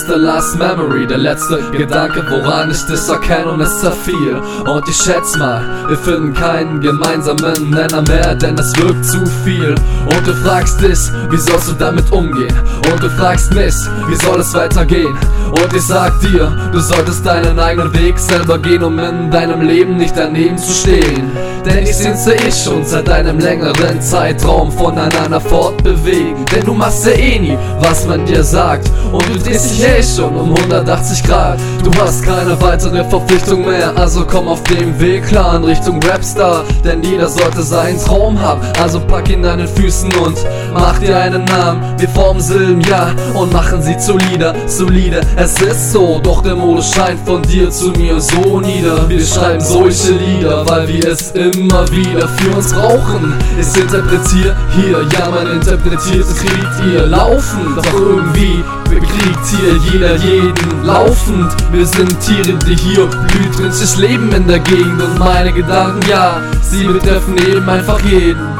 the last memory, der letzte Gedanke, woran ich dich erkenne und es zerfiel. Und ich schätz mal, wir finden keinen gemeinsamen Nenner mehr, denn es wirkt zu viel. Und du fragst dich, wie sollst du damit umgehen? Und du fragst mich, wie soll es weitergehen? Und ich sag dir, du solltest deinen eigenen Weg selber gehen, um in deinem Leben nicht daneben zu stehen. Denn die sind ich schon seit einem längeren Zeitraum voneinander fortbewegen. Denn du machst ja eh nie, was man dir sagt, und du drehst dich eh schon um 180 Grad. Du hast keine weitere Verpflichtung mehr, also komm auf dem Weg klar in Richtung Rapstar. Denn jeder sollte seinen Traum haben, also pack ihn an den Füßen und mach dir einen Namen. Wir formen Silben, ja, und machen sie zu Lieder, solide. Es ist so, doch der Modus scheint von dir zu mir so nieder. Wir schreiben solche Lieder, weil wir es immer wieder für uns brauchen. Ich interpretiere hier, ja, man interpretiert, es kriegt ihr laufend. Doch irgendwie bekriegt hier jeder jeden laufend. Wir sind Tiere, die hier blüht, wünscht Leben in der Gegend. Und meine Gedanken, ja, sie betreffen eben einfach jeden.